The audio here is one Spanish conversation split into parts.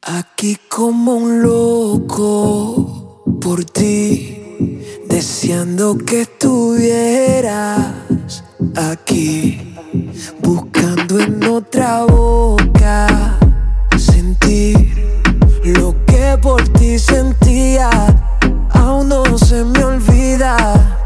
Aquí como un loco por ti, deseando que estuvieras aquí, buscando en otra boca sentir lo que por ti sentía. Aún no se me olvida.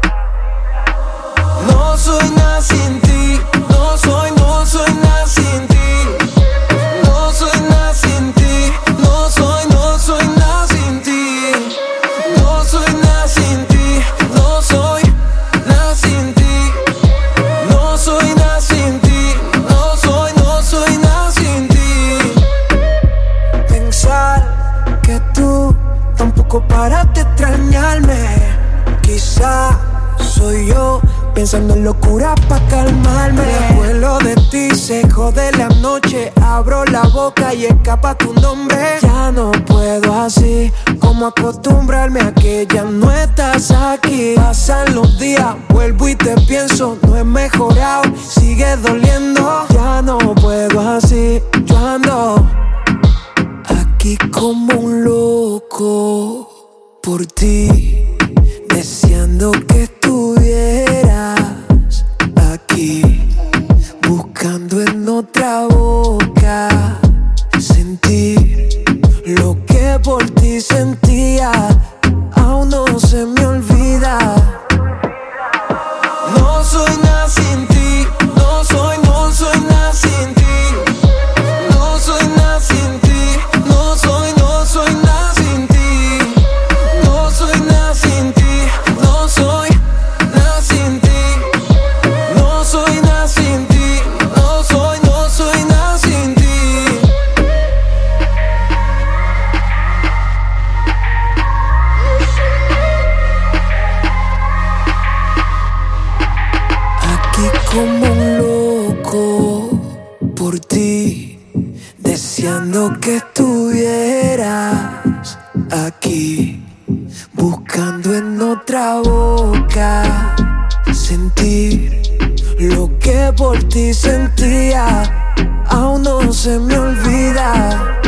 No soy nada sin ti, no soy nada sin ti. No soy nada sin ti, no soy nada sin ti. No soy nada sin ti, no soy nada sin ti. No soy nada sin ti, no soy nada sin ti. Pensar que tú tampoco paras de extrañarme. Quizá soy yo pensando en locura pa' calmarme. Vuelo de ti, se jode la noche. Abro la boca y escapa tu nombre. Ya no puedo así, como acostumbrarme a que ya no estás aquí. Pasan los días, vuelvo y te pienso. No he mejorado, sigue doliendo. Ya no puedo así, yo ando aquí como un loco por ti, deseando que estuvieras aquí, buscando en otra boca sentir lo que por ti sentía. Aún no se me olvida. No soy nada sin ti, no soy nada sin ti. No soy nada sin ti, no soy nada sin ti. No soy nada sin ti, no soy nada sin ti. No soy nada sin ti, no soy nada sin ti. Aquí como un loco por ti, deseando que estuvieras aquí, buscando en otra boca sentir lo que por ti sentía. Aún no se me olvida.